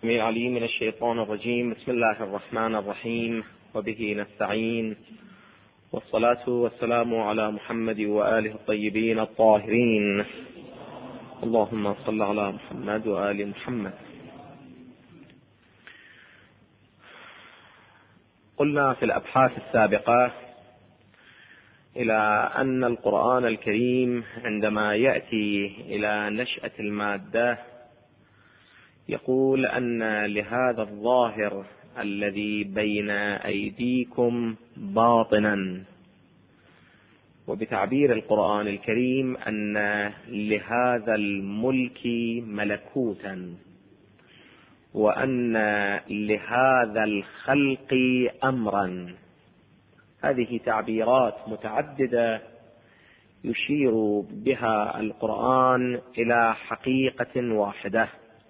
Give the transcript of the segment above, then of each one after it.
السميع العليم من الشيطان الرجيم. بسم الله الرحمن الرحيم، وبه نستعين، والصلاة والسلام على محمد وآله الطيبين الطاهرين. اللهم صل على محمد وآل محمد. قلنا في الأبحاث السابقة إلى أن القرآن الكريم عندما يأتي إلى نشأة المادة يقول أن لهذا الظاهر الذي بين أيديكم باطنا، وبتعبير القرآن الكريم أن لهذا الملك ملكوتا، وأن لهذا الخلق أمرا. هذه تعبيرات متعددة يشير بها القرآن إلى حقيقة واحدة،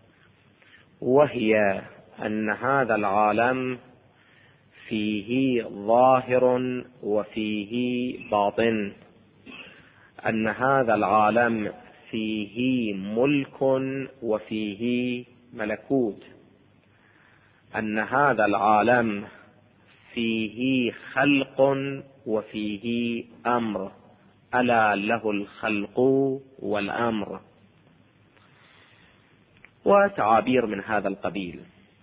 وهي أن هذا العالم فيه ظاهر وفيه باطن، أن هذا العالم فيه ملك وفيه ملكوت، أن هذا العالم فيه خلق وفيه أمر، ألا له الخلق والأمر، وتعابير من هذا القبيل.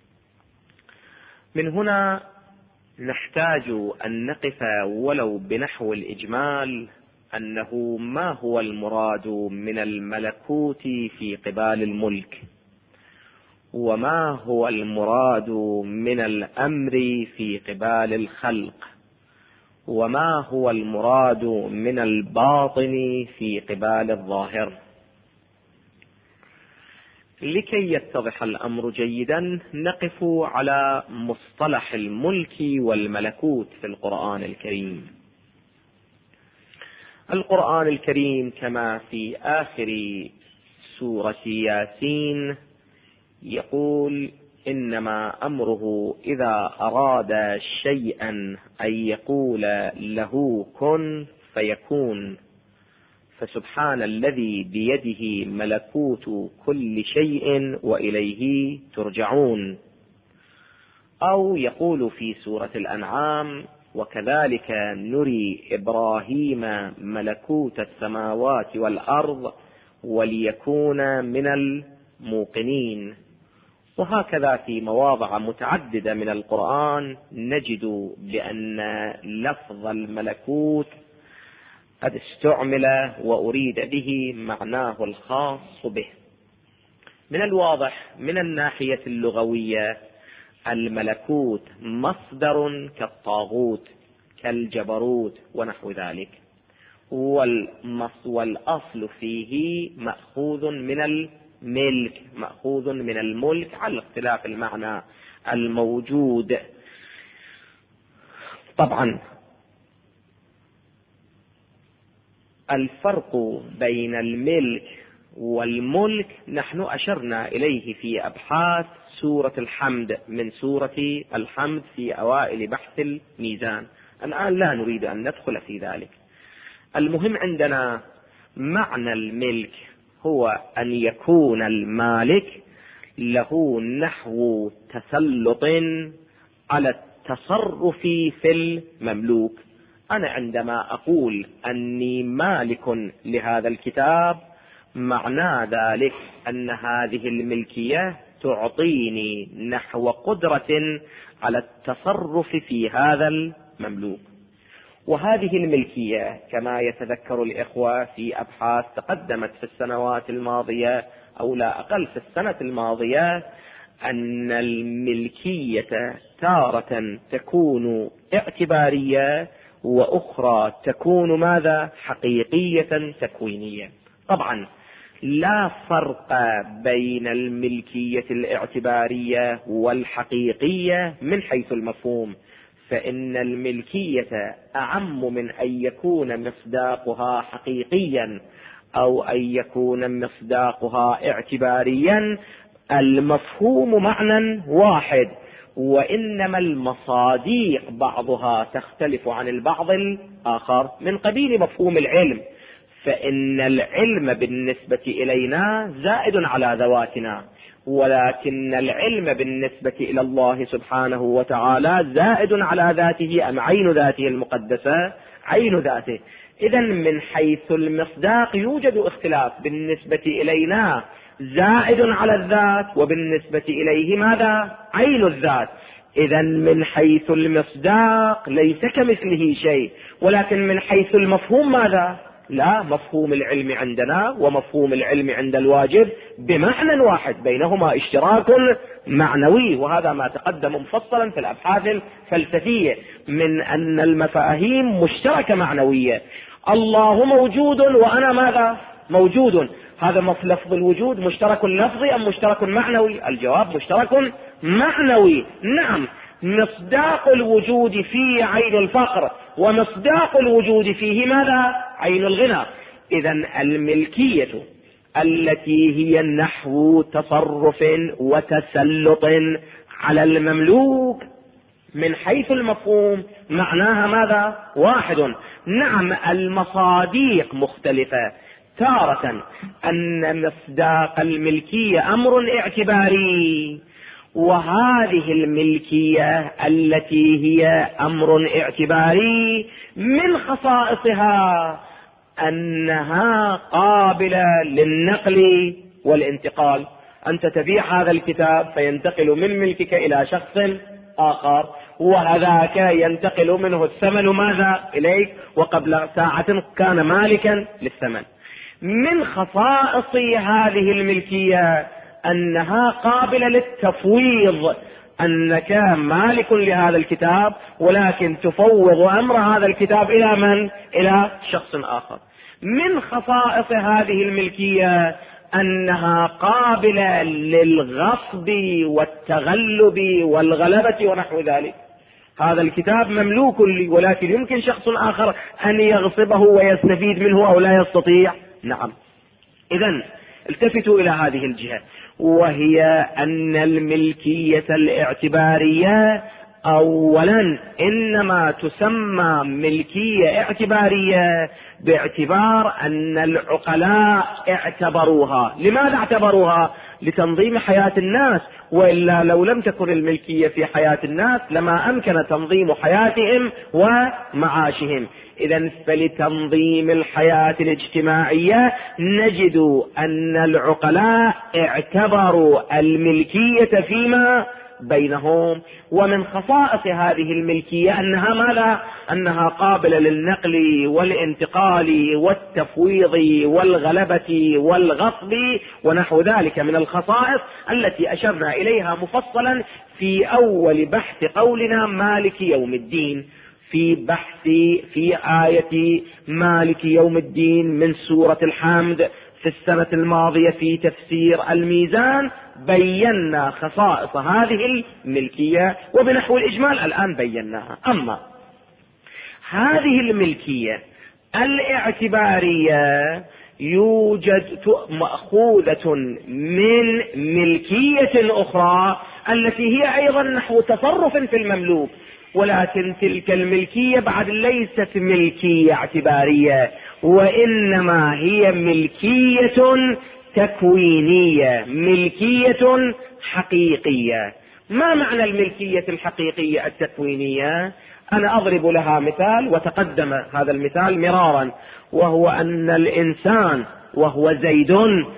من هنا نحتاج أن نقف ولو بنحو الإجمال أنه ما هو المراد من الملكوت في قبال الملك، وما هو المراد من الأمر في قبال الخلق، وما هو المراد من الباطن في قبال الظاهر. لكي يتضح الأمر جيدا نقف على مصطلح الملك والملكوت في القرآن الكريم. القرآن الكريم كما في آخر سورة ياسين يقول: إنما أمره إذا أراد شيئا أن يقول له كن فيكون. فسبحان الذي بيده ملكوت كل شيء وإليه ترجعون. أو يقول في سورة الأنعام: وكذلك نري إبراهيم ملكوت السماوات والأرض وليكون من الموقنين. وهكذا في مواضع متعددة من القرآن نجد بأن لفظ الملكوت قد استعمل وأريد به معناه الخاص به. من الواضح من الناحية اللغوية الملكوت مصدر كالطاغوت كالجبروت ونحو ذلك، والأصل فيه مأخوذ من الملك، مأخوذ من الملك على اختلاف المعنى الموجود. طبعا الفرق بين الملك والملك نحن أشرنا إليه في أبحاث سورة الحمد، من سورة الحمد في أوائل بحث الميزان. الآن لا نريد أن ندخل في ذلك. المهم عندنا معنى الملك هو أن يكون المالك له نحو تسلط على التصرف في المملوك. أنا عندما أقول أني مالك لهذا الكتاب معنى ذلك أن هذه الملكية تعطيني نحو قدرة على التصرف في هذا المملوك. وهذه الملكية كما يتذكر الإخوة في أبحاث تقدمت في السنوات الماضية أو لا أقل في السنة الماضية، أن الملكية تارة تكون اعتبارية وأخرى تكون ماذا؟ حقيقية تكوينية. طبعا لا فرق بين الملكية الاعتبارية والحقيقية من حيث المفهوم، فإن الملكية أعم من أن يكون مصداقها حقيقيا أو أن يكون مصداقها اعتباريا. المفهوم معنى واحد، وإنما المصاديق بعضها تختلف عن البعض الآخر من قبيل مفهوم العلم. فإن العلم بالنسبة إلينا زائد على ذواتنا، ولكن العلم بالنسبة إلى الله سبحانه وتعالى زائد على ذاته أم عين ذاته المقدسة؟ عين ذاته. إذن من حيث المصداق يوجد اختلاف، بالنسبة إلينا زائد على الذات، وبالنسبة إليه ماذا؟ عين الذات. إذن من حيث المصداق ليس كمثله شيء، ولكن من حيث المفهوم ماذا؟ لا، مفهوم العلم عندنا ومفهوم العلم عند الواجب بمعنى واحد، بينهما اشتراك معنوي، وهذا ما تقدم مفصلا في الأبحاث الفلسفية من أن المفاهيم مشتركة معنوية. الله موجود وأنا ماذا؟ موجود. هذا لفظ الوجود مشترك لفظي أم مشترك معنوي؟ الجواب مشترك معنوي. نعم، مصداق الوجود فيه عين الفقر، ومصداق الوجود فيه ماذا؟ عين الغنى. إذن الملكية التي هي نحو تصرف وتسلط على المملوك من حيث المفهوم معناها ماذا؟ واحد. نعم، المصاديق مختلفة، تارة أن مصداق الملكية أمر اعتباري، وهذه الملكية التي هي أمر اعتباري من خصائصها أنها قابلة للنقل والانتقال. أنت تبيع هذا الكتاب فينتقل من ملكك إلى شخص آخر، وهذاك ينتقل منه الثمن ماذا؟ إليك، وقبل ساعة كان مالكا للثمن. من خصائص هذه الملكية أنها قابلة للتفويض، أنك مالك لهذا الكتاب ولكن تفوض أمر هذا الكتاب إلى من؟ إلى شخص آخر. من خصائص هذه الملكية أنها قابلة للغصب والتغلب والغلبة ونحو ذلك. هذا الكتاب مملوك لي، ولكن يمكن شخص آخر أن يغصبه ويستفيد منه أو لا يستطيع. نعم. إذن التفتوا إلى هذه الجهة، وهي أن الملكية الاعتبارية أولا إنما تسمى ملكية اعتبارية باعتبار أن العقلاء اعتبروها. لماذا اعتبروها؟ لتنظيم حياة الناس، وإلا لو لم تكن الملكية في حياة الناس لما أمكن تنظيم حياتهم ومعاشهم. إذن فلتنظيم الحياة الاجتماعية نجد أن العقلاء اعتبروا الملكية فيما بينهم. ومن خصائص هذه الملكية أنها ماذا؟ أنها قابلة للنقل والانتقال والتفويض والغلبة والغصب ونحو ذلك من الخصائص التي أشرنا إليها مفصلا في أول بحث قولنا مالك يوم الدين، في آية مالك يوم الدين من سورة الحمد في السنة الماضية في تفسير الميزان. بينا خصائص هذه الملكية وبنحو الإجمال الآن بيناها. أما هذه الملكية الاعتبارية يوجد مأخوذة من ملكية أخرى التي هي أيضا نحو تصرف في المملوك، ولكن تلك الملكية بعد ليست ملكية اعتبارية، وإنما هي ملكية تكوينية، ملكية حقيقية. ما معنى الملكية الحقيقية التكوينية؟ أنا أضرب لها مثال وتقدم هذا المثال مرارا، وهو أن الإنسان وهو زيد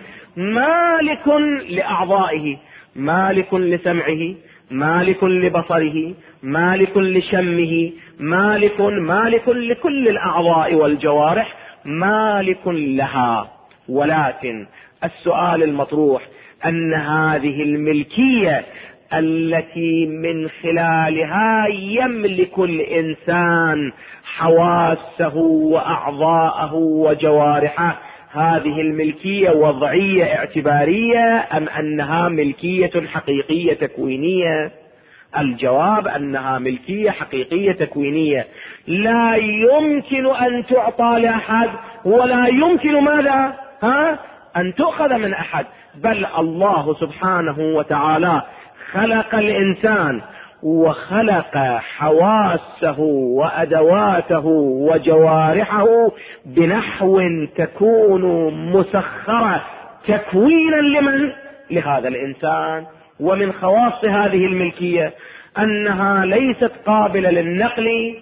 مالك لأعضائه، مالك لسمعه، مالك لبصره، مالك لشمه، مالك لكل الأعضاء والجوارح، مالك لها. ولكن السؤال المطروح أن هذه الملكية التي من خلالها يملك الإنسان حواسه وأعضاءه وجوارحه، هذه الملكية وضعية اعتبارية أم أنها ملكية حقيقية تكوينية؟ الجواب أنها ملكية حقيقية تكوينية، لا يمكن أن تعطى لأحد ولا يمكن ماذا؟ أن تؤخذ من أحد، بل الله سبحانه وتعالى خلق الإنسان وخلق حواسه وأدواته وجوارحه بنحو تكون مسخرة تكوينا لمن؟ لهذا الإنسان. ومن خواص هذه الملكية أنها ليست قابلة للنقل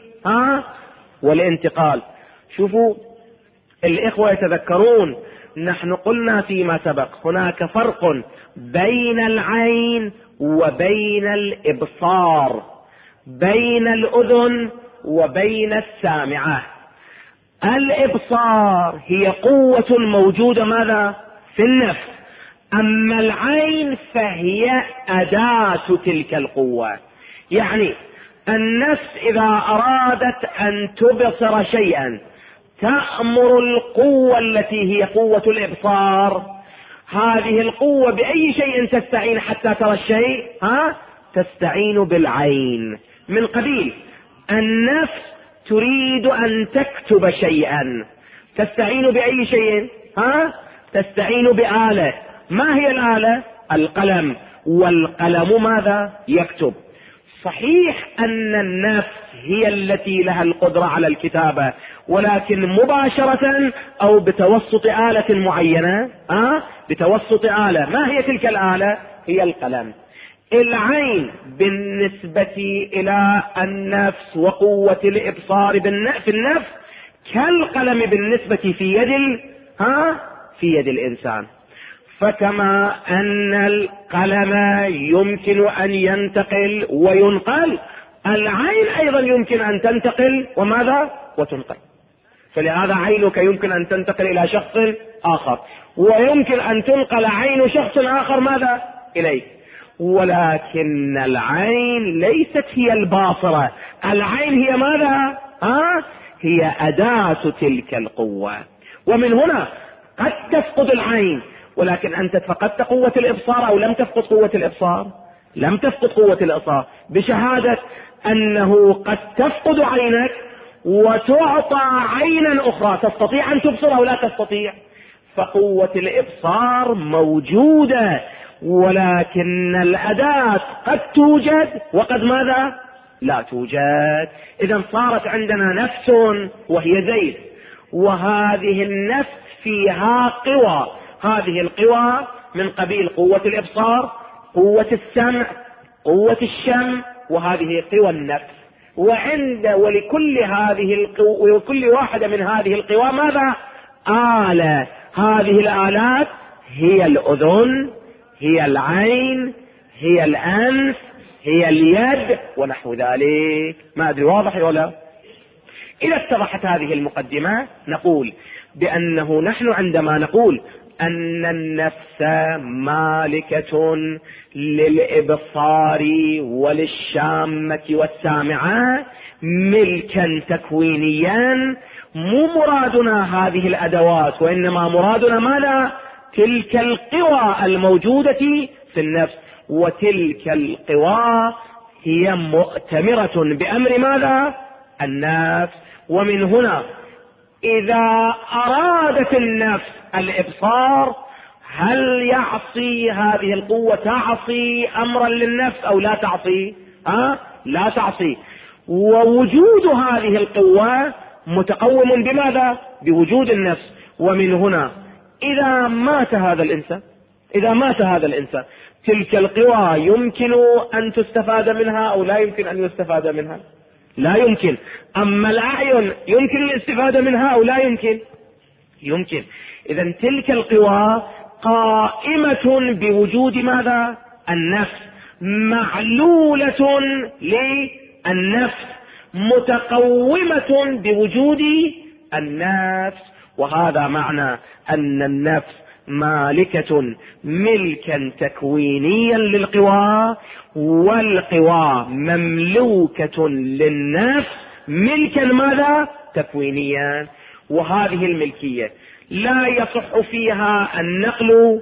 والانتقال. شوفوا الإخوة يتذكرون نحن قلنا فيما سبق هناك فرق بين العين وبين الإبصار، بين الأذن وبين السامعة. الإبصار هي قوة موجودة ماذا؟ في النفس. أما العين فهي أداة تلك القوة. يعني النفس إذا أرادت أن تبصر شيئا تأمر القوة التي هي قوة الإبصار. هذه القوة بأي شيء تستعين حتى ترى الشيء؟ تستعين بالعين. من قبيل النفس تريد أن تكتب شيئا تستعين بأي شيء؟ تستعين بآلة. ما هي الآلة؟ القلم. والقلم ماذا؟ يكتب. صحيح أن النفس هي التي لها القدرة على الكتابة، ولكن مباشرة أو بتوسط آلة معينة. بتوسط آلة. ما هي تلك الآلة؟ هي القلم. العين بالنسبة إلى النفس وقوة الإبصار في النفس كالقلم بالنسبة في يد الإنسان. فكما أن القلم يمكن أن ينتقل وينقل، العين أيضا يمكن أن تنتقل وماذا؟ وتنقل. فلهذا عينك يمكن أن تنتقل إلى شخص آخر، ويمكن أن تنقل عين شخص آخر ماذا؟ إليك. ولكن العين ليست هي الباصرة. العين هي ماذا؟ هي أداة تلك القوة. ومن هنا قد تفقد العين، ولكن أنت فقدت قوة الإبصار أو لم تفقد قوة الإبصار؟ لم تفقد قوة الإبصار، بشهادة أنه قد تفقد عينك وتعطى عينا أخرى تستطيع أن تبصر أو لا تستطيع. فقوة الإبصار موجودة، ولكن الأداة قد توجد وقد ماذا؟ لا توجد. إذن صارت عندنا نفس وهي زيد، وهذه النفس فيها قوى. هذه القوى من قبيل قوة الإبصار، قوة السمع، قوة الشم، وهذه قوى النفس. ولكل هذه القوى وكل واحدة من هذه القوى ماذا؟ آلة. هذه الآلات هي الأذن، هي العين، هي الأنف، هي اليد ونحو ذلك. ما أدري واضح ولا؟ إذا اتضحت هذه المقدمة نقول بأنه نحن عندما نقول أن النفس مالكة للإبصار وللشامة والسامعة ملكا تكوينيا، مو مرادنا هذه الأدوات، وإنما مرادنا ماذا؟ تلك القوى الموجودة في النفس. وتلك القوى هي مؤتمرة بأمر ماذا؟ النفس. ومن هنا إذا أرادت النفس الإبصار، هل يعصي هذه القوة؟ تعصي أمرا للنفس أو لا تعصي؟ لا تعصي. ووجود هذه القوة متقوم بماذا؟ بوجود النفس. ومن هنا إذا مات هذا الإنسان تلك القوى يمكن أن تستفاد منها أو لا يمكن أن يستفاد منها؟ لا يمكن. أما الأعين يمكن الاستفادة منها أو لا يمكن؟ يمكن. إذن تلك القوى قائمة بوجود ماذا؟ النفس، معلولة للنفس، متقومة بوجود النفس. وهذا معنى أن النفس مالكة ملكا تكوينيا للقوى، والقوى مملوكة للنفس ملكا ماذا؟ تكوينيا. وهذه الملكية لا يصح فيها النقل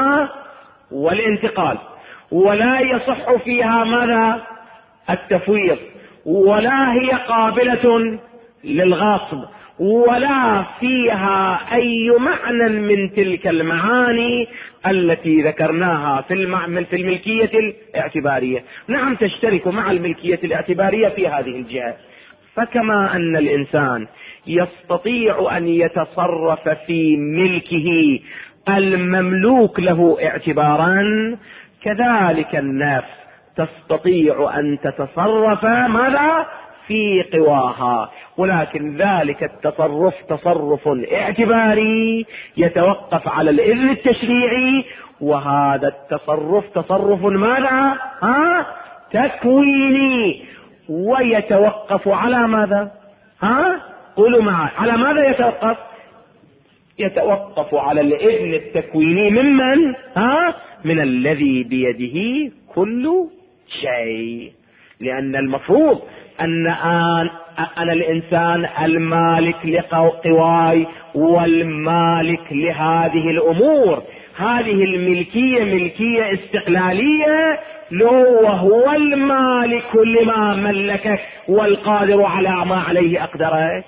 والانتقال، ولا يصح فيها ماذا؟ التفويض، ولا هي قابلة للغصب، ولا فيها أي معنى من تلك المعاني التي ذكرناها في الملكية الاعتبارية. نعم تشترك مع الملكية الاعتبارية في هذه الجهة. فكما أن الإنسان يستطيع أن يتصرف في ملكه المملوك له اعتبارا، كذلك النفس تستطيع أن تتصرف ماذا في قواها، ولكن ذلك التصرف تصرف اعتباري يتوقف على الإذن التشريعي، وهذا التصرف تصرف ماذا تكويني، ويتوقف على ماذا قولوا معي على ماذا يتوقف على الإذن التكويني ممن من الذي بيده كل شيء. لأن المفروض أن أنا الإنسان المالك لقواي والمالك لهذه الأمور، هذه الملكية ملكية استقلالية له، وهو المالك لما ملكك والقادر على ما عليه أقدرك.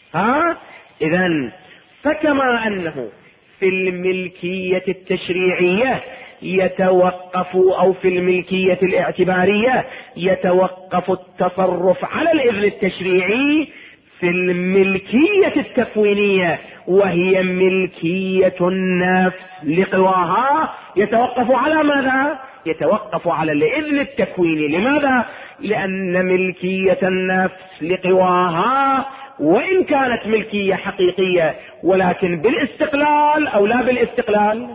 إذن فكما أنه في الملكية التشريعية يتوقف، أو في الملكية الاعتبارية يتوقف التصرف على الإذن التشريعي، في الملكية التكوينية وهي ملكية النفس لقواها يتوقف على ماذا؟ يتوقف على الإذن التكويني. لماذا؟ لأن ملكية النفس لقواها وإن كانت ملكية حقيقية، ولكن بالاستقلال أو لا بالاستقلال،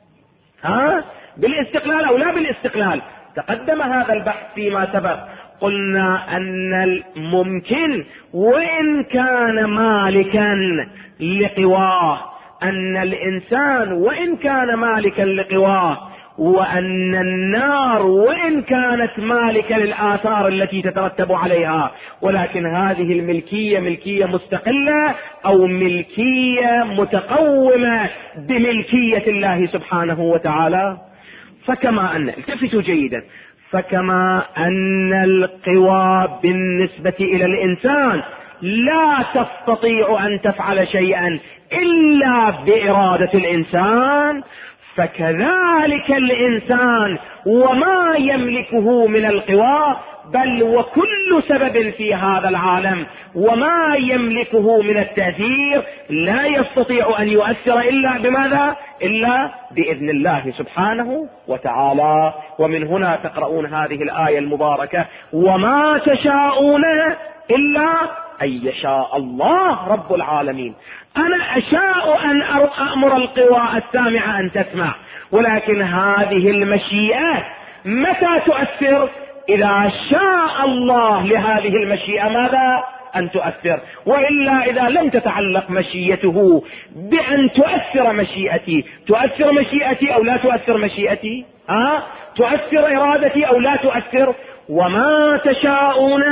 بالاستقلال أو لا بالاستقلال. تقدم هذا البحث فيما سبق، قلنا أن الممكن وإن كان مالكا لقواه، أن الإنسان وإن كان مالكا لقواه، وأن النار وإن كانت مالكة للآثار التي تترتب عليها، ولكن هذه الملكية ملكية مستقلة أو ملكية متقومة بملكية الله سبحانه وتعالى. فكما أن التفتوا جيدا، فكما أن القوى بالنسبة إلى الإنسان لا تستطيع أن تفعل شيئا إلا بإرادة الإنسان، فكذلك الإنسان وما يملكه من القوى، بل وكل سبب في هذا العالم وما يملكه من التأثير لا يستطيع أن يؤثر إلا بماذا؟ إلا بإذن الله سبحانه وتعالى. ومن هنا تقرؤون هذه الآية المباركة: وما تشاءون إلا أن يشاء الله رب العالمين. أنا أشاء أن أمر القوى السامعة أن تسمع، ولكن هذه المشيئة متى تؤثر؟ إذا شاء الله لهذه المشيئة ماذا؟ أن تؤثر. وإلا إذا لم تتعلق مشيئته بأن تؤثر مشيئتي، تؤثر مشيئتي أو لا تؤثر مشيئتي؟ تؤثر إرادتي أو لا تؤثر؟ وما تشاءون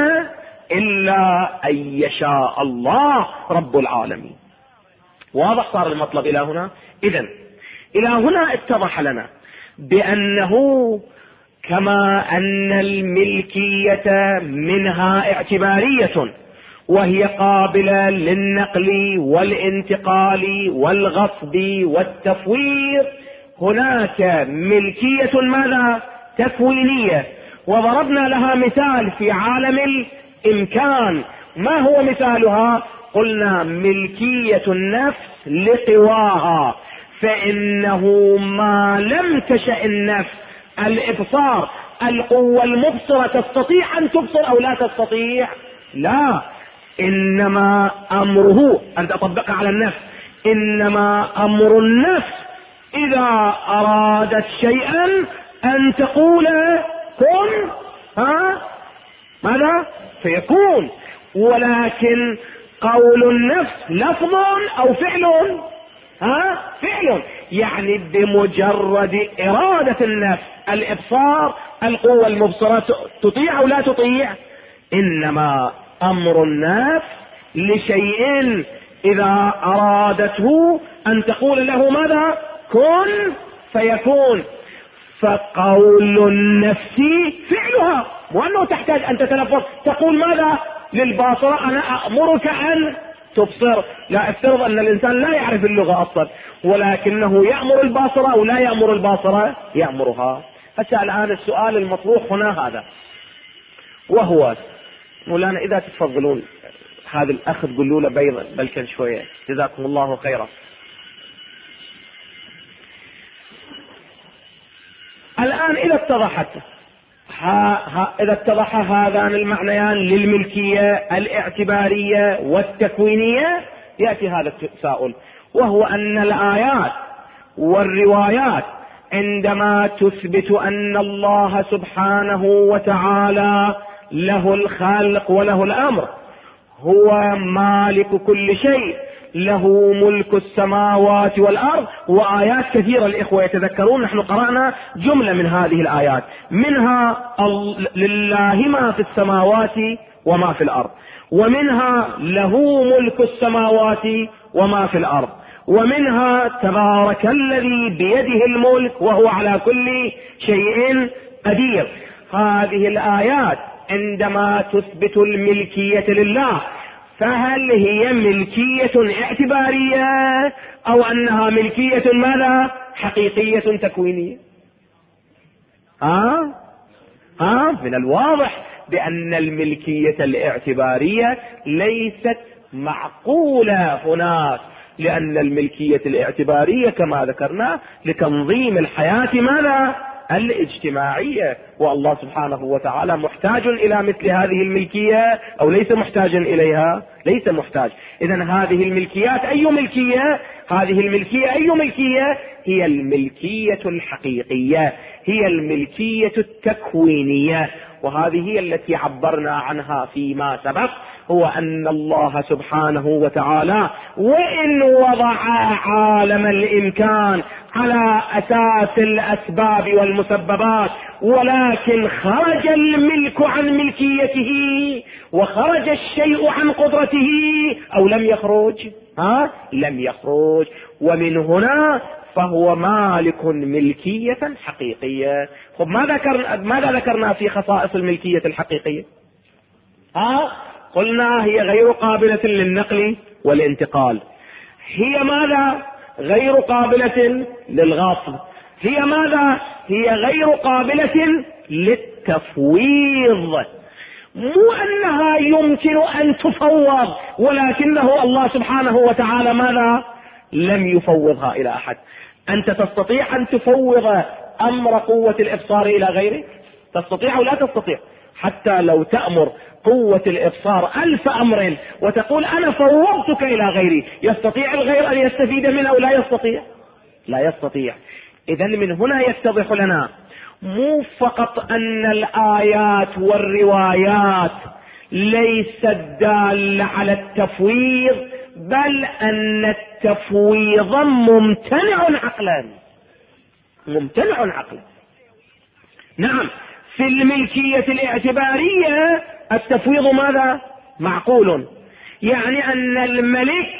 إلا أن يشاء الله رب العالمين. واضح صار المطلب إلى هنا؟ إذن إلى هنا اتضح لنا بأنه كما أن الملكية منها اعتبارية وهي قابلة للنقل والانتقال والغصب والتفويض، هناك ملكية ماذا؟ تكوينية. وضربنا لها مثال في عالم الإمكان. ما هو مثالها؟ قلنا ملكية النفس لقواها، فإنه ما لم تشأ النفس الإبصار، القوة المبصرة تستطيع أن تبصر أو لا تستطيع؟ لا، إنما أمره أن تطبق على النفس، إنما أمر النفس إذا أرادت شيئا أن تقول كن ماذا؟ فيكون. ولكن قول النفس لفظ أو فعل؟ فعل. يعني بمجرد إرادة النفس الإبصار، القوة المبصرة تطيع أو لا تطيع؟ إنما أمر النفس لشيء إذا أرادته أن تقول له ماذا؟ كن فيكون. فقول النفس فعلها، وأنه تحتاج أن تتلفظ، تقول ماذا للباصرة؟ أنا أأمرك أن تبصر. لا، افترض أن الإنسان لا يعرف اللغة أصلا، ولكنه يأمر الباصرة أو لا يأمر الباصرة؟ يأمرها. هسه الآن السؤال المطروح هنا هذا، وهو مولانا إذا تتفضلون هذا الأخ تقولوا له بيض بلكن شوية، جزاكم الله خيرا. الآن إذا اتضح هذان المعنيان للملكية الاعتبارية والتكوينية، يأتي هذا التساؤل، وهو أن الآيات والروايات عندما تثبت أن الله سبحانه وتعالى له الخلق وله الأمر، هو مالك كل شيء، له ملك السماوات والأرض، وآيات كثيرة الإخوة يتذكرون نحن قرأنا جملة من هذه الآيات، منها لله ما في السماوات وما في الأرض، ومنها له ملك السماوات وما في الأرض، ومنها تبارك الذي بيده الملك وهو على كل شيء قدير. هذه الآيات عندما تثبت الملكية لله، فهل هي ملكية اعتبارية أو أنها ملكية ماذا؟ حقيقية تكوينية؟ من الواضح بأن الملكية الاعتبارية ليست معقولة هناك، لأن الملكية الاعتبارية كما ذكرنا لتنظيم الحياة ماذا؟ الاجتماعية، والله سبحانه وتعالى محتاج إلى مثل هذه الملكية أو ليس محتاجا إليها؟ ليس محتاج. إذن هذه الملكيات أي ملكية؟ هذه الملكية أي ملكية؟ هي الملكية الحقيقية، هي الملكية التكوينية، وهذه هي التي عبرنا عنها فيما سبق، هو أن الله سبحانه وتعالى وإن وضع عالم الإمكان على أساس الأسباب والمسببات، ولكن خرج الملك عن ملكيته وخرج الشيء عن قدرته، أو لم يخرج؟ لم يخرج، ومن هنا فهو مالك ملكية حقيقية. خب ماذا ذكرنا في خصائص الملكية الحقيقية؟ قلنا هي غير قابلة للنقل والانتقال، هي ماذا؟ غير قابلة للغصب، هي ماذا؟ هي غير قابلة للتفويض، مو أنها يمكن أن تفوض، ولكنه الله سبحانه وتعالى ماذا؟ لم يفوضها إلى أحد. أنت تستطيع أن تفوض أمر قوة الإبصار إلى غيرك؟ تستطيع أو لا تستطيع؟ حتى لو تأمر قوة الإبصار 1000 أمر وتقول أنا فوضتك إلى غيري، يستطيع الغير أن يستفيد منه أو لا يستطيع؟ لا يستطيع. إذن من هنا يتضح لنا مو فقط أن الآيات والروايات ليست دالة على التفويض، بل أن التفويض ممتنع عقلا، ممتنع عقلا. نعم، في الملكية الاعتبارية التفويض ماذا؟ معقول، يعني أن الملك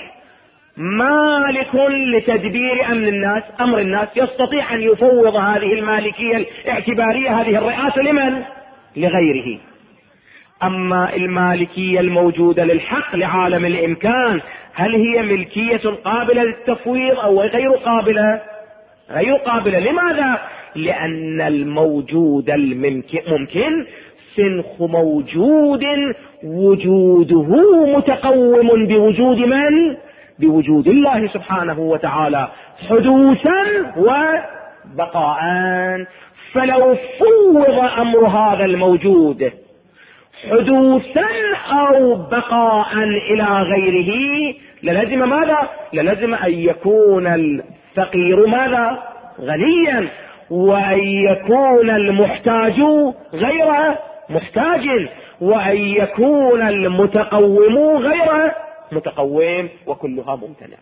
مالك لتدبير أمر الناس، يستطيع أن يفوض هذه المالكية الاعتبارية، هذه الرئاسة لمن؟ لغيره. أما المالكية الموجودة للحق لعالم الإمكان، هل هي ملكية قابلة للتفويض أو غير قابلة؟ غير قابلة. لماذا؟ لأن الموجود الممكن سنخ موجود وجوده متقوم بوجود من؟ بوجود الله سبحانه وتعالى، حدوثا وبقاء. فلو فوض أمر هذا الموجود حدوثا أو بقاء إلى غيره للزم ماذا؟ للزم أن يكون الفقير ماذا؟ غنيا، وأن يكون المحتاج غير محتاج، وأن يكون المتقوم غير متقوم، وكلها ممتنع.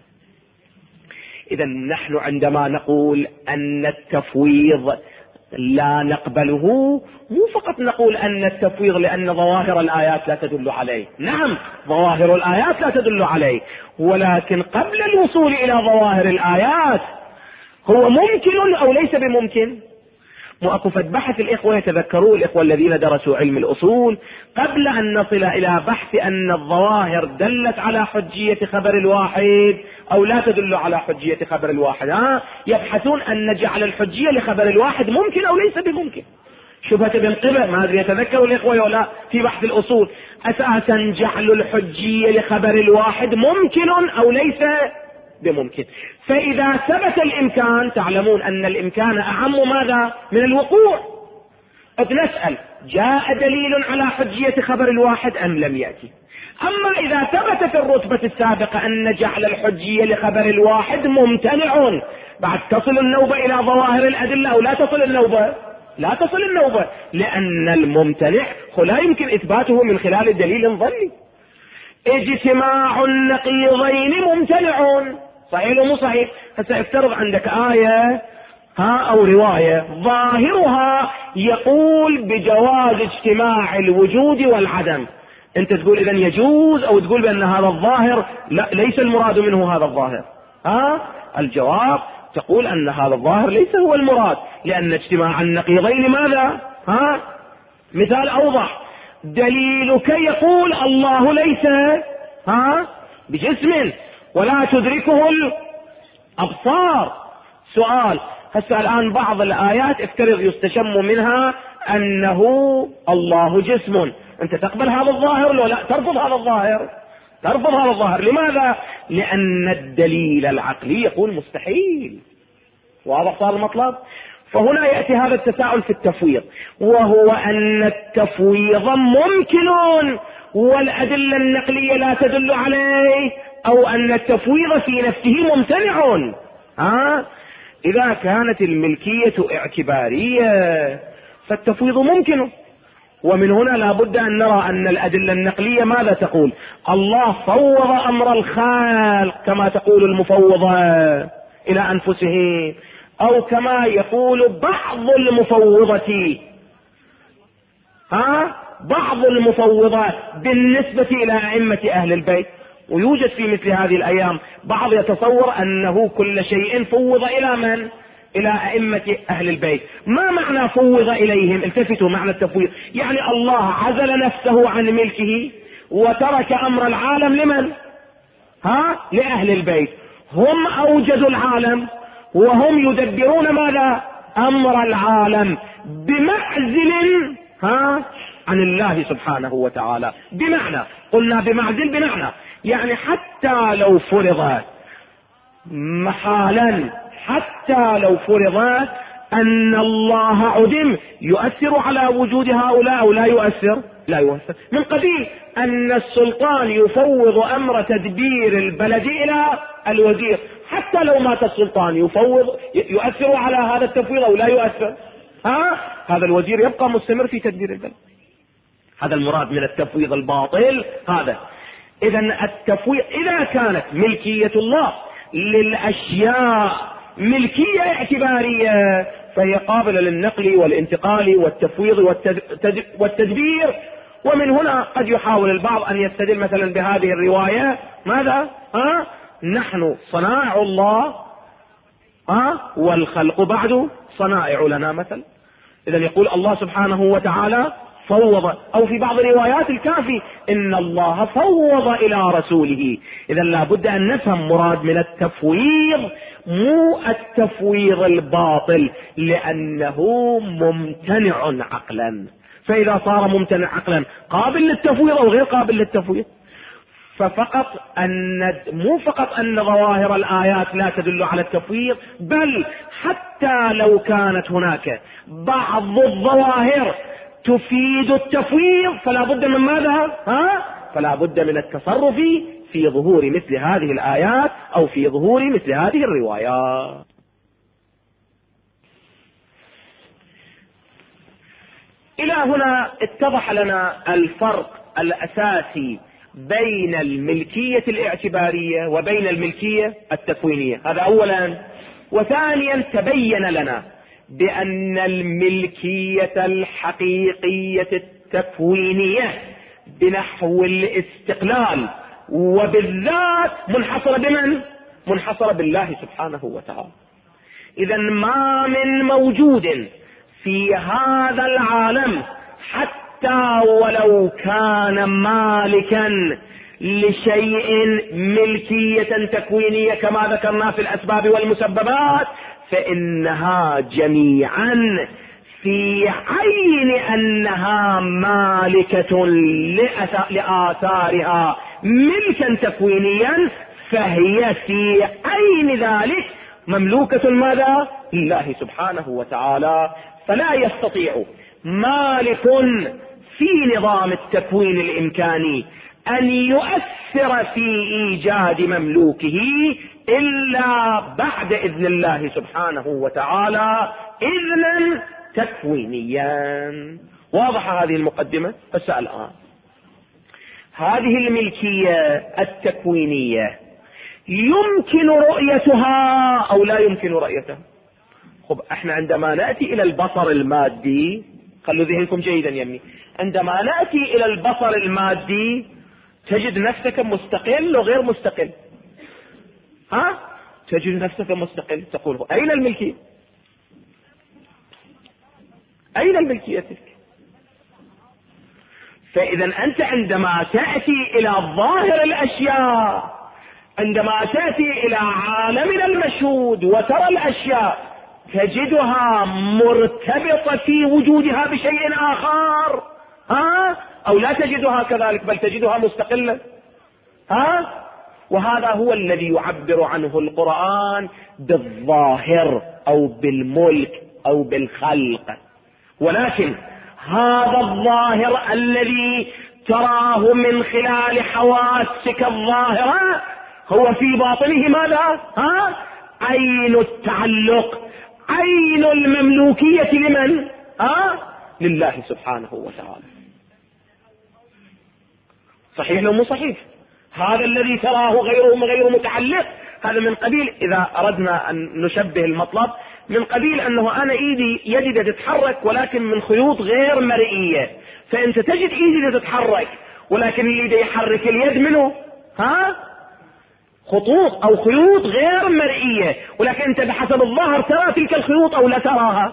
إذا نحن عندما نقول أن التفويض لا نقبله، مو فقط نقول أن التفويض لأن ظواهر الآيات لا تدل عليه، نعم ظواهر الآيات لا تدل عليه، ولكن قبل الوصول إلى ظواهر الآيات هو ممكن أو ليس بممكن؟ مؤقفة بحث الإخوة يتذكروا، الإخوة الذين درسوا علم الأصول، قبل أن نصل إلى بحث أن الظواهر دلت على حجية خبر الواحد أو لا تدل على حجية خبر الواحد، يبحثون أن نجعل الحجية لخبر الواحد ممكن أو ليس بممكن. شبهة ابن قبة، ما أدري يتذكروا الإخوة ولا في بحث الأصول، أساسا جعل الحجية لخبر الواحد ممكن أو ليس بممكن. فإذا ثبت الإمكان، تعلمون أن الإمكان أعم ماذا من الوقوع. نسأل جاء دليل على حجية خبر الواحد أم لم يأتي؟ أما إذا ثبت في الرتبة السابقة أن جعل الحجية لخبر الواحد ممتنع، بعد تصل النوبة إلى ظواهر الأدلة أو لا تصل النوبة؟ لا تصل النوبة، لأن الممتنع لا يمكن إثباته من خلال دليل ظني. اجتماع النقيضين ممتنع، صحيح ومو صحيح؟ هسه افترض عندك آية أو رواية ظاهرها يقول بجواز اجتماع الوجود والعدم، انت تقول اذا يجوز، او تقول بان هذا الظاهر لا ليس المراد منه هذا الظاهر. الجواب تقول ان هذا الظاهر ليس هو المراد، لان اجتماع النقيضين ماذا؟ مثال اوضح، دليلك يقول الله ليس بجسم ولا تدركه الابصار. سؤال، هسه الان بعض الايات افترض يستشم منها انه الله جسم، انت تقبل هذا الظاهر لو لا ترفض هذا الظاهر؟ ترفض هذا الظاهر. لماذا؟ لان الدليل العقلي يقول مستحيل. واضح صار المطلب؟ فهنا يأتي هذا التساؤل في التفويض، وهو ان التفويض ممكن والادلة النقلية لا تدل عليه، او ان التفويض في نفسه ممتنع. اذا كانت الملكية اعتبارية فالتفويض ممكن، ومن هنا لا بد ان نرى ان الادلة النقلية ماذا تقول؟ الله فوض امر الخلق كما تقول المفوضة الى انفسهم، او كما يقول بعض المفوضة بعض المفوضات بالنسبة الى ائمة اهل البيت. ويوجد في مثل هذه الايام بعض يتصور انه كل شيء فوض الى من؟ الى ائمة اهل البيت. ما معنى فوض اليهم؟ التفتوا معنى التفويض، يعني الله عزل نفسه عن ملكه وترك امر العالم لمن؟ لاهل البيت. هم اوجدوا العالم وهم يدبرون ماذا؟ امر العالم بمعزل عن الله سبحانه وتعالى. بمعنى، قلنا بمعزل بمعنى يعني حتى لو فرض محالا، حتى لو فرض ان الله عدم، يؤثر على وجود هؤلاء او لا يؤثر؟ لا يؤثر. من قبيل ان السلطان يفوض امر تدبير البلد الى الوزير، حتى لو مات السلطان يؤثر على هذا التفويض او لا يؤثر؟ هذا الوزير يبقى مستمر في تدبير البلد. هذا المراد من التفويض الباطل هذا. اذا التفويض اذا كانت ملكية الله للاشياء ملكية اعتبارية فهي قابلة للنقل والانتقال والتفويض والتدبير. ومن هنا قد يحاول البعض ان يستدل مثلا بهذه الرواية ماذا؟ نحن صنائع الله والخلق بعد صنائع لنا مثلا. اذا يقول الله سبحانه وتعالى فوض، او في بعض الروايات الكافي ان الله فوض الى رسوله. اذا لا بد ان نفهم مراد من التفويض مو التفويض الباطل، لانه ممتنع عقلا. فاذا صار ممتنع عقلا قابل للتفويض او غير قابل للتفويض. ففقط مو فقط ان ظواهر الايات لا تدل على التفويض، بل حتى لو كانت هناك بعض الظواهر تفيد التفويض فلا بد من ماذا؟ فلا بد من التصرف في ظهور مثل هذه الآيات او في ظهور مثل هذه الروايات. الى هنا اتضح لنا الفرق الاساسي بين الملكية الاعتبارية وبين الملكية التكوينية، هذا اولا. وثانيا تبين لنا بأن الملكية الحقيقية التكوينية بنحو الاستقلال وبالذات منحصرة بمن؟ منحصرة بالله سبحانه وتعالى. إذا ما من موجود في هذا العالم حتى ولو كان مالكا لشيء ملكية تكوينية كما ذكرنا في الأسباب والمسببات، فإنها جميعا في عين أنها مالكة لآثارها ملكا تكوينيا، فهي في عين ذلك مملوكة ماذا؟ لله سبحانه وتعالى. فلا يستطيع مالك في نظام التكوين الإمكاني أن يؤثر في إيجاد مملوكه إلا بعد إذن الله سبحانه وتعالى إذنا تكوينيا. واضحة هذه المقدمة؟ فسأل الآن هذه الملكية التكوينية يمكن رؤيتها أو لا يمكن رؤيتها؟ خب احنا عندما نأتي إلى البصر المادي، خلوا ذهنكم جيدا يمي، عندما نأتي إلى البصر المادي تجد نفسك مستقل وغير مستقل. تجد نفسك مستقل، تقول أين الملكية؟ أين الملكية تلك؟ فإذا أنت عندما تأتي إلى ظاهر الأشياء، عندما تأتي إلى عالمنا المشهود وترى الأشياء تجدها مرتبطة في وجودها بشيء آخر، أو لا تجدها كذلك بل تجدها مستقلة. وهذا هو الذي يعبر عنه القرآن بالظاهر أو بالملك أو بالخلق. ولكن هذا الظاهر الذي تراه من خلال حواسك الظاهرة هو في باطنه ماذا؟ عين التعلق، عين المملوكية لمن؟ لله سبحانه وتعالى. صحيح لو مو صحيح؟ هذا الذي تراه غير متعلق، هذا من قبيل، إذا أردنا أن نشبه المطلب، من قبيل أنه أنا يدي تتحرك ولكن من خيوط غير مرئية. فأنت تجد إيدي تتحرك ولكن اللي يحرك اليد منه خطوط أو خيوط غير مرئية، ولكن أنت بحسب الظاهر ترى تلك الخيوط أو لا تراها؟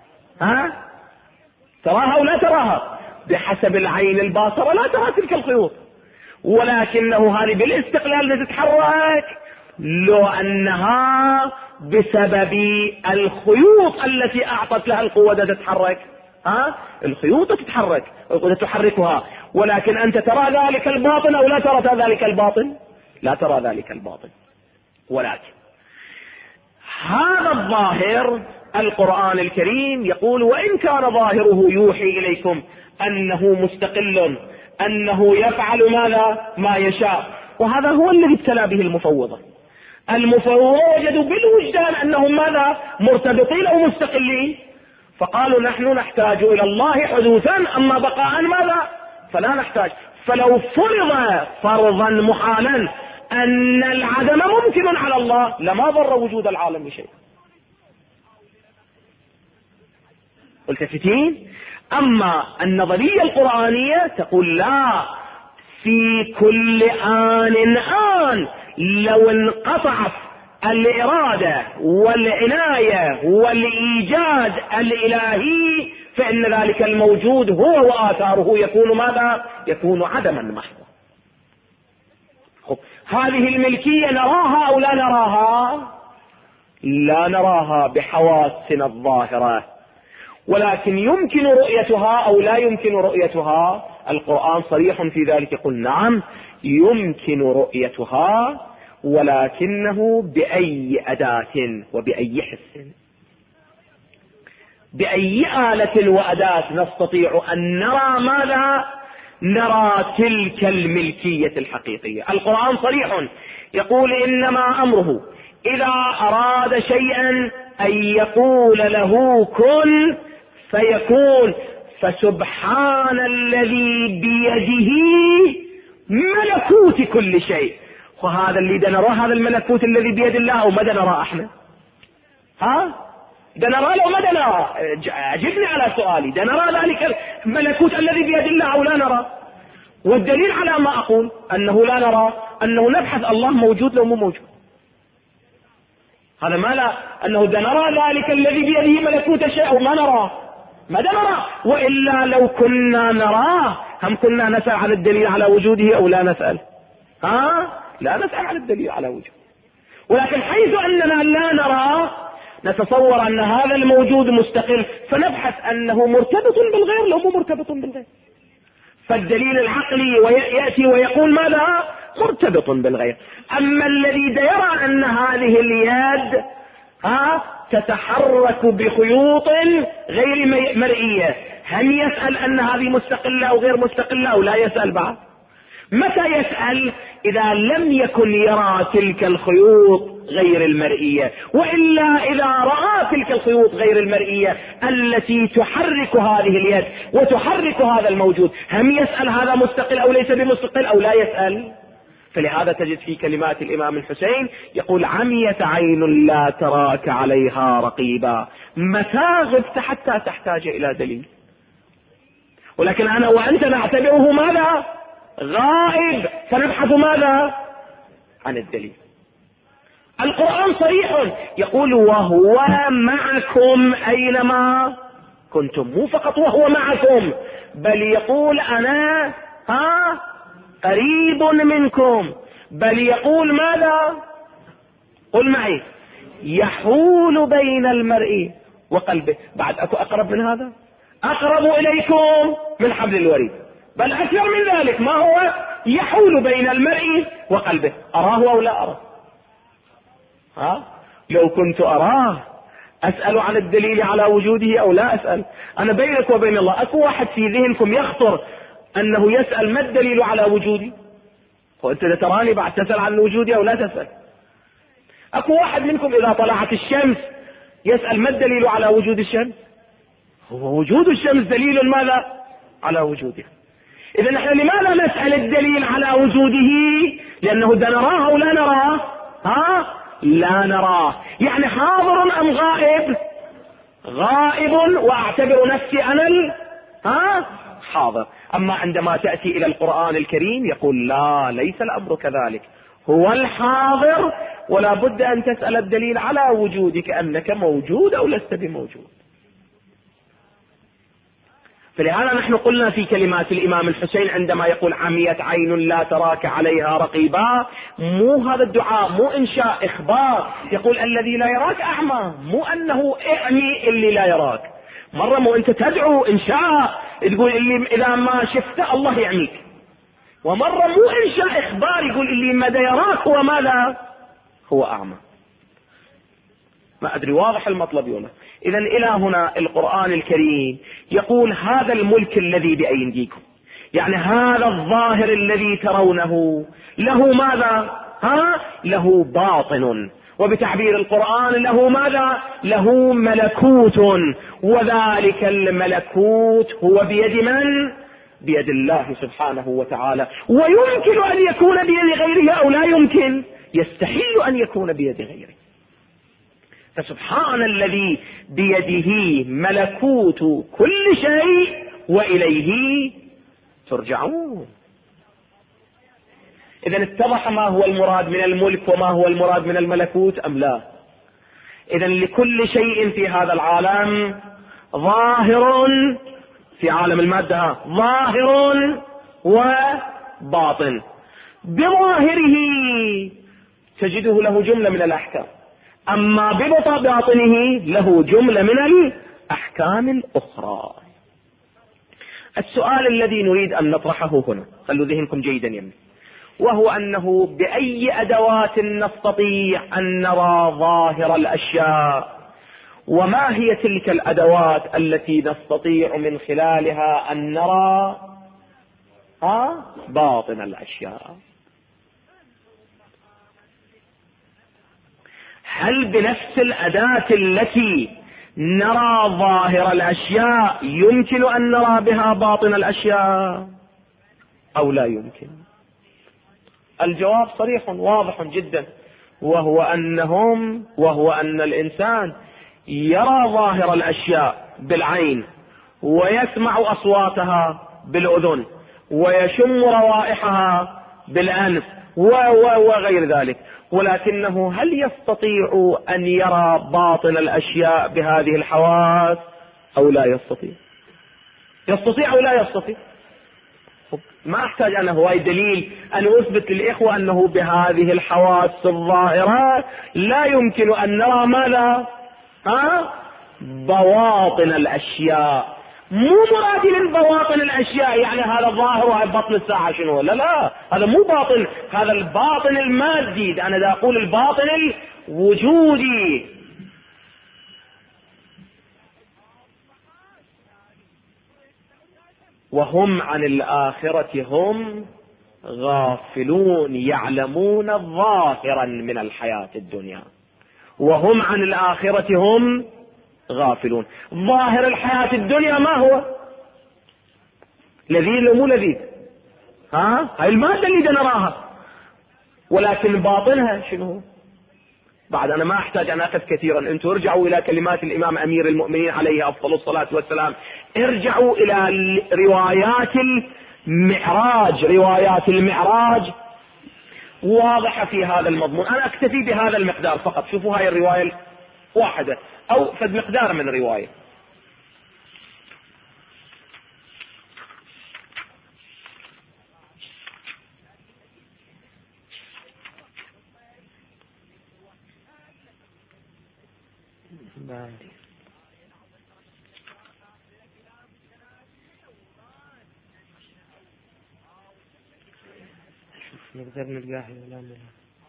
تراها أو لا تراها؟ بحسب العين الباصرة لا ترى تلك الخيوط، ولكنه هذه بالاستقلال تتحرك لو أنها بسبب الخيوط التي أعطت لها القوة تتحرك. الخيوط تتحرك وتحركها، ولكن أنت ترى ذلك الباطن أو لا ترى ذلك الباطن؟ لا ترى ذلك الباطن. ولكن هذا الظاهر القرآن الكريم يقول وإن كان ظاهره يوحي إليكم أنه مستقل، أنه يفعل ماذا؟ ما يشاء. وهذا هو الذي ابتلى به المفوضة. المفوضة وجدوا بالوجدان أنهم ماذا؟ مرتبطين أو مستقلين، فقالوا نحن نحتاج إلى الله حدوثا، أما بقاء ماذا؟ فلا نحتاج. فلو فرض فرضا محالا أن العدم ممكن على الله لما ضر وجود العالم بشيء. ملتفتين؟ أما النظرية القرآنية تقول لا، في كل آن لو انقطعت الإرادة والعناية والإيجاد الإلهي فإن ذلك الموجود هو وآثاره يكون ماذا؟ يكون عدما محضا. هذه الملكية نراها أو لا نراها؟ لا نراها بحواسنا الظاهرة، ولكن يمكن رؤيتها أو لا يمكن رؤيتها؟ القرآن صريح في ذلك، يقول نعم يمكن رؤيتها، ولكنه بأي أداة وبأي حس، بأي آلة وأداة نستطيع أن نرى ماذا؟ نرى تلك الملكية الحقيقية. القرآن صريح يقول إنما أمره إذا أراد شيئا أن يقول له كن فيكون. فسبحان الذي بيده ملكوت كل شيء. وهذا اللي نرى، هذا الملكوت الذي بيد الله، أو ماذا نرى احنا؟ نرى لو ماذا نرى؟ عجبني على سؤالي، نرى ذلك الملكوت الذي بيد الله أو لا نرى؟ والدليل على ما أقول أنه لا نرى أنه نبحث الله موجود لو مو موجود. هذا ما لا أنه نرى ذلك الذي بيده ملكوت شيء أو ما نراه، ماذا نرى؟ وإلا لو كنا نراه هم كنا نسأل عن الدليل على وجوده أو لا نسأل؟ لا نسأل عن الدليل على وجوده. ولكن حيث أننا لا نرى نتصور أن هذا الموجود مستقل، فنبحث أنه مرتبط بالغير لو مو مرتبط بالغير. فالدليل العقلي يأتي ويقول ماذا؟ مرتبط بالغير. أما الذي يرى أن هذه اليد تتحرك بخيوط غير مرئية، هل يسأل أن هذه مستقلة أو غير مستقلة أو لا يسأل بعد؟ متى يسأل؟ إذا لم يكن يرى تلك الخيوط غير المرئية. وإلا إذا رأى تلك الخيوط غير المرئية التي تحرك هذه اليد وتحرك هذا الموجود، هم يسأل هذا مستقل أو ليس بمستقل أو لا يسأل؟ فلهذا تجد في كلمات الإمام الحسين يقول: عميت عين لا تراك عليها رقيبا، متى غبت حتى تحتاج إلى دليل. ولكن أنا وأنت نعتبره ماذا؟ غائب، فنبحث ماذا؟ عن الدليل. القرآن صريح يقول: وهو معكم أينما كنتم. مو فقط وهو معكم، بل يقول: أنا قريب منكم، بل يقول ماذا؟ قل معي: يحول بين المرء وقلبه. بعد أكو أقرب من هذا؟ أقرب إليكم من حبل الوريد، بل أكثر من ذلك. ما هو؟ يحول بين المرء وقلبه. أراه أو لا أراه؟ لو كنت أراه أسأل عن الدليل على وجوده أو لا أسأل؟ أنا بينك وبين الله، أكو واحد في ذهنكم يخطر أنه يسأل ما الدليل على وجودي؟ وأنت تراني بعد تسأل عن وجودي أو لا تسأل؟ أكو واحد منكم إذا طلعت الشمس يسأل ما الدليل على وجود الشمس؟ هو وجود الشمس دليل ماذا؟ على وجوده. إذا نحن لماذا نسأل الدليل على وجوده؟ لأنه إذا نراه أو لا نراه؟ لا نراه. يعني حاضر أم غائب؟ غائب، وأعتبر نفسي أنا حاضر. أما عندما تأتي إلى القرآن الكريم يقول: لا، ليس الأمر كذلك، هو الحاضر، ولا بد أن تسأل الدليل على وجودك، أنك موجود أو لست بموجود. فلهذا نحن قلنا في كلمات الإمام الحسين عندما يقول: عميت عين لا تراك عليها رقيبا، مو هذا الدعاء، مو إنشاء إخبار. يقول: الذي لا يراك أعمى، مو أنه اعمي اللي لا يراك. مرة مو أنت تدعو إنشاء تقول اللي إذا ما شفت الله يعميك، ومرة مو إنشاء إخبار يقول اللي ماذا يراك هو ماذا؟ هو أعمى. ما أدري واضح المطلب هنا؟ إذن إلى هنا القرآن الكريم يقول: هذا الملك الذي بأيديكم، يعني هذا الظاهر الذي ترونه له ماذا؟ له باطن، وبتعبير القرآن له ماذا؟ له ملكوت، وذلك الملكوت هو بيد من؟ بيد الله سبحانه وتعالى. ويمكن أن يكون بيد غيره أو لا يمكن؟ يستحيل أن يكون بيد غيره. فسبحان الذي بيده ملكوت كل شيء وإليه ترجعون. إذن اتضح ما هو المراد من الملك وما هو المراد من الملكوت أم لا؟ إذن لكل شيء في هذا العالم ظاهر، في عالم المادة ظاهر وباطن. بظاهره تجده له جملة من الأحكام، أما بباطنه له جملة من الأحكام الأخرى. السؤال الذي نريد أن نطرحه هنا، خلوا ذهنكم جيدا يمين، وهو أنه بأي أدوات نستطيع أن نرى ظاهر الأشياء؟ وما هي تلك الأدوات التي نستطيع من خلالها أن نرى باطن الأشياء؟ هل بنفس الأداة التي نرى ظاهر الأشياء يمكن أن نرى بها باطن الأشياء أو لا يمكن؟ الجواب صريح واضح جدا، وهو أن الإنسان يرى ظاهر الأشياء بالعين، ويسمع أصواتها بالأذن، ويشم روائحها بالأنف وغير ذلك. ولكنه هل يستطيع أن يرى باطن الأشياء بهذه الحواس أو لا يستطيع؟ يستطيع أو لا يستطيع؟ ما أحتاج أنا هواي دليل أن أثبت للإخوة أنه بهذه الحواس الظاهرة لا يمكن أن نرى ماذا؟ بواطن الأشياء. مو مرادي من بواطن الاشياء، يعني هذا ظاهر وهذا بطن الساعة شنو؟ لا هذا مو باطن، هذا الباطن المادي، انا دا اقول الباطن الوجودي. وهم عن الآخرة هم غافلون، يعلمون ظاهرا من الحياة الدنيا، وهم عن الآخرة هم غافلون. ظاهر الحياة الدنيا ما هو؟ لذيذ ومو لذيذ؟ هاي المادة اللي نراها، ولكن باطنها شنو؟ بعد أنا ما أحتاج أن أقف كثيرا، أنتم ارجعوا إلى كلمات الإمام أمير المؤمنين عليه أفضل الصلاة والسلام، ارجعوا إلى روايات المعراج واضحة في هذا المضمون. أنا أكتفي بهذا المقدار فقط. شوفوا هاي الرواية واحدة أو فد مقدار من الرواية. نقدر نلقاه ولا لا؟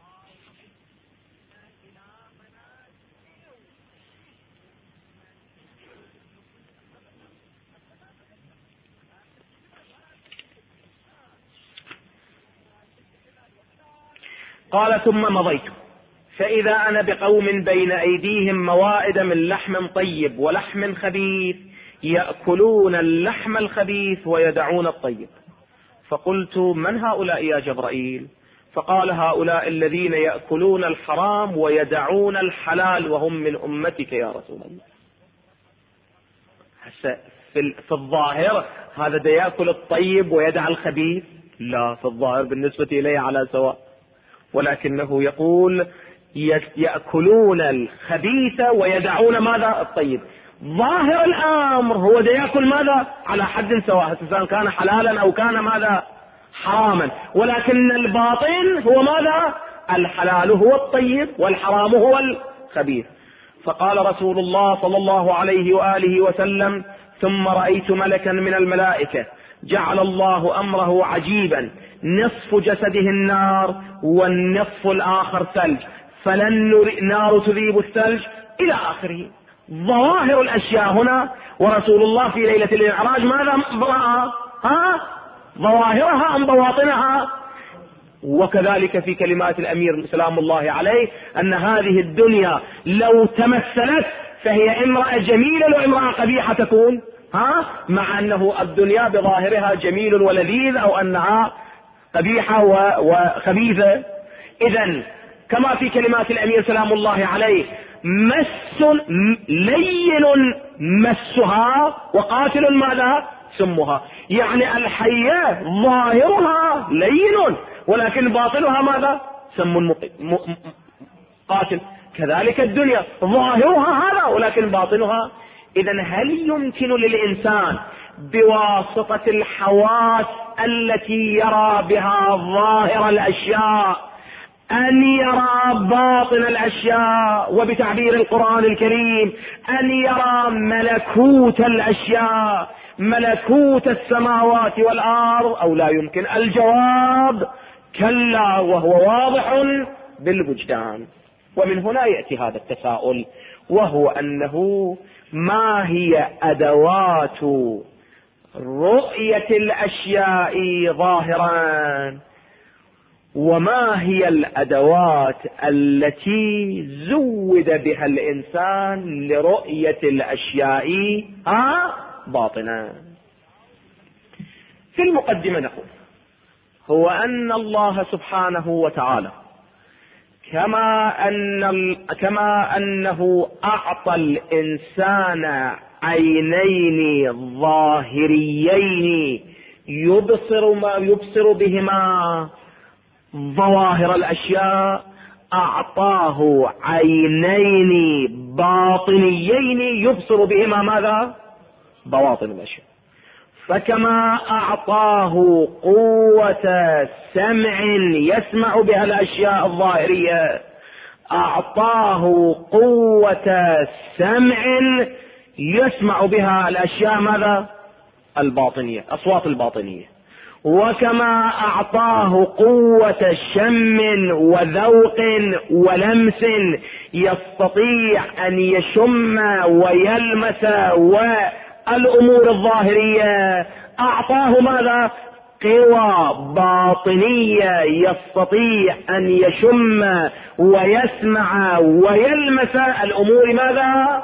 قال ثم مضيت فإذا أنا بقوم بين أيديهم موائد من لحم طيب ولحم خبيث يأكلون اللحم الخبيث ويدعون الطيب، فقلت من هؤلاء يا جبرائيل؟ فقال هؤلاء الذين يأكلون الحرام ويدعون الحلال وهم من أمتك يا رسول الله. في الظاهر هذا دا يأكل الطيب ويدع الخبيث؟ لا، في الظاهر بالنسبة إليه على سواء، ولكنه يقول يأكلون الخبيث ويدعون ماذا؟ الطيب. ظاهر الأمر هو دا يأكل ماذا؟ على حد سواء، سواء كان حلالا أو كان ماذا؟ حراما، ولكن الباطن هو ماذا؟ الحلال هو الطيب والحرام هو الخبيث. فقال رسول الله صلى الله عليه وآله وسلم ثم رأيت ملكا من الملائكة جعل الله أمره عجيبا، نصف جسده النار والنصف الآخر ثلج، فلن نار تذيب الثلج إلى آخره. ظواهر الأشياء هنا، ورسول الله في ليلة المعراج ماذا رأى؟ ظواهرها أم بواطنها؟ وكذلك في كلمات الأمير سلام الله عليه أن هذه الدنيا لو تمثلت فهي امرأة جميلة وامرأة قبيحة تكون، مع أنه الدنيا بظاهرها جميل ولذيذ أو أنها قبيحة وخبيثة. إذن كما في كلمات الأمير سلام الله عليه مس لين مسها وقاتل ماذا؟ سمها، يعني الحياة ظاهرها لين ولكن باطنها ماذا؟ سم قاتل. كذلك الدنيا ظاهرها هذا ولكن باطنها. إذن هل يمكن للإنسان بواسطة الحواس التي يرى بها ظاهر الأشياء أن يرى باطن الأشياء، وبتعبير القرآن الكريم أن يرى ملكوت الأشياء، ملكوت السماوات والأرض، أو لا يمكن؟ الجواب كلا، وهو واضح بالوجدان. ومن هنا يأتي هذا التساؤل، وهو أنه ما هي أدوات رؤية الأشياء ظاهرا، وما هي الأدوات التي زود بها الإنسان لرؤية الأشياء باطنا؟ في المقدمة نقول هو أن الله سبحانه وتعالى كما أنه أعطى الإنسان عينين ظاهريين يبصر بهما ظواهر الأشياء، أعطاه عينين باطنيين يبصر بهما ماذا؟ بواطن الأشياء. فكما أعطاه قوة سمع يسمع بها الأشياء الظاهرية، أعطاه قوة سمع يسمع بها الأشياء ماذا؟ الباطنية، أصوات الباطنية. وكما أعطاه قوة شم وذوق ولمس يستطيع أن يشم ويلمس والأمور الظاهرية، أعطاه ماذا؟ قوى باطنية يستطيع أن يشم ويسمع ويلمس الأمور ماذا؟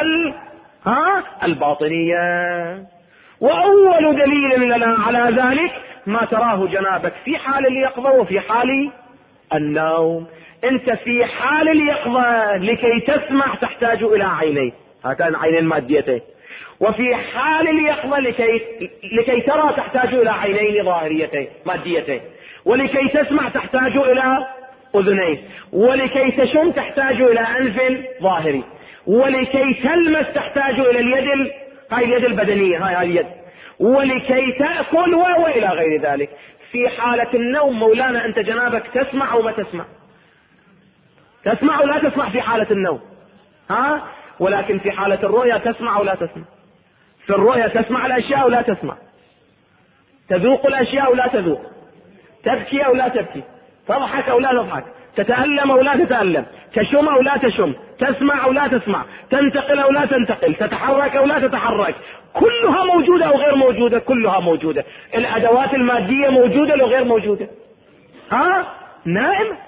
الباطنية. وأول دليل لنا على ذلك ما تراه جنابك في حال اليقظة وفي حال النوم. أنت في حال اليقظة لكي تسمع تحتاج إلى عينين، هاتان عينين ماديتين، وفي حال اليقظة لكي ترى تحتاج إلى عينين ظاهريتين ماديتين، ولكي تسمع تحتاج إلى أذنين، ولكي تشم تحتاج إلى أنف ظاهري، ولكي تلمس تحتاج إلى اليد، هاي اليد البدنية، هاي اليد، ولكي تأكل وإلى غير ذلك. في حالة النوم مولانا أنت جنابك تسمع أو ما تسمع؟ تسمع ولا تسمع في حالة النوم؟ ولكن في حالة الرؤيا تسمع أو لا تسمع؟ في الرؤيا تسمع الأشياء أو لا تسمع؟ تذوق الأشياء أو لا تذوق؟ تبكي أو لا تبكي؟ تضحك أو لا تضحك؟ تتألم أو لا تتألم؟ تشم أو لا تشم؟ تسمع أو لا تسمع؟ تنتقل أو لا تنتقل؟ تتحرك أو لا تتحرك؟ كلها موجودة أو غير موجودة؟ كلها موجودة. الأدوات المادية موجودة أو غير موجودة؟ نائمة،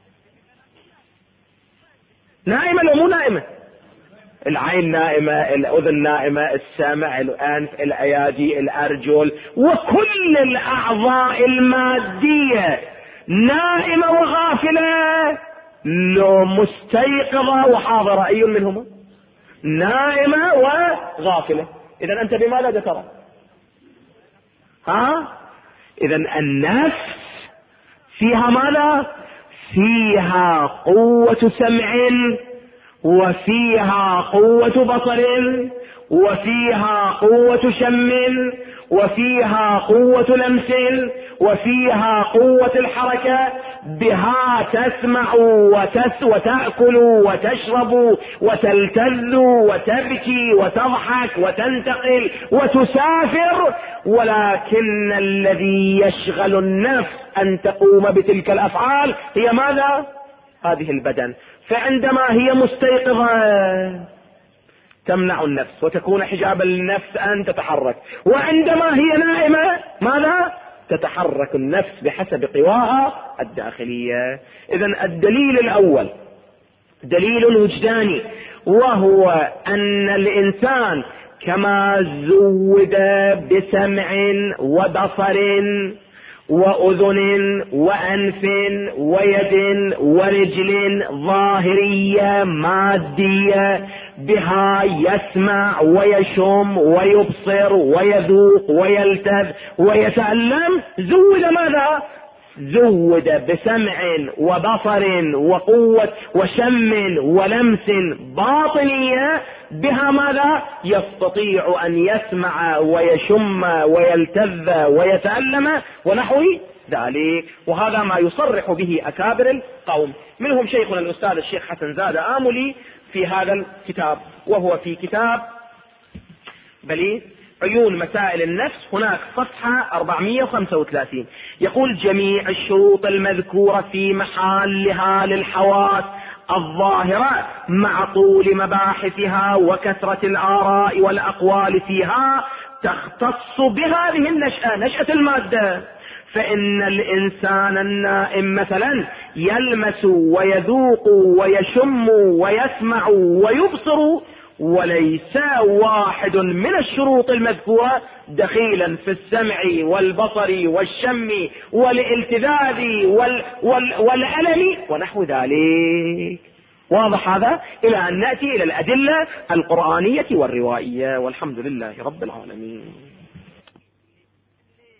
نائمة لو مو نائمة؟ العين نائمة، الأذن نائمة، السمع، الأنف، الأيادي، الأرجل، وكل الأعضاء المادية نائمة وغافلة لو مستيقظة وحاضرة؟ أي منهما؟ نائمة وغافلة. إذن أنت بماذا ترى؟ إذن النفس فيها ماذا؟ فيها قوة سمع، وفيها قوة بصر، وفيها قوة شم، وفيها قوة لمس، وفيها قوة الحركة. بها تسمع وتأكل وتشرب وتلتذ وتبكي وتضحك وتنتقل وتسافر. ولكن الذي يشغل النفس أن تقوم بتلك الأفعال هي ماذا؟ هذه البدن. فعندما هي مستيقظة تمنع النفس وتكون حجابا للنفس أن تتحرك، وعندما هي نائمة ماذا؟ تتحرك النفس بحسب قواها الداخلية. إذن الدليل الأول دليل وجداني، وهو أن الإنسان كما زود بسمع وبصر وأذن وأنف ويد ورجل ظاهرية مادية، بها يسمع ويشم ويبصر ويذوق ويلتذ ويتألم، زود ماذا؟ زود بسمع وبصر وقوة وشم ولمس باطنية، بها ماذا؟ يستطيع أن يسمع ويشم ويلتذ ويتألم ونحو ذلك. وهذا ما يصرح به أكابر القوم، منهم شيخنا الأستاذ الشيخ حسن زاد آملي في هذا الكتاب، وهو في كتاب بلي عيون مسائل النفس، هناك صفحة 435، يقول: جميع الشروط المذكورة في محلها للحواس الظاهرة مع طول مباحثها وكثرة الآراء والأقوال فيها تختص بهذه النشأة، نشأة المادة. فإن الإنسان النائم مثلا يلمس ويذوق ويشم ويسمع ويبصر، وليس واحد من الشروط المذكورة دخيلا في السمع والبصر والشم والالتذاذ والألم ونحو ذلك. واضح هذا؟ إلى أن نأتي إلى الأدلة القرآنية والروائية، والحمد لله رب العالمين.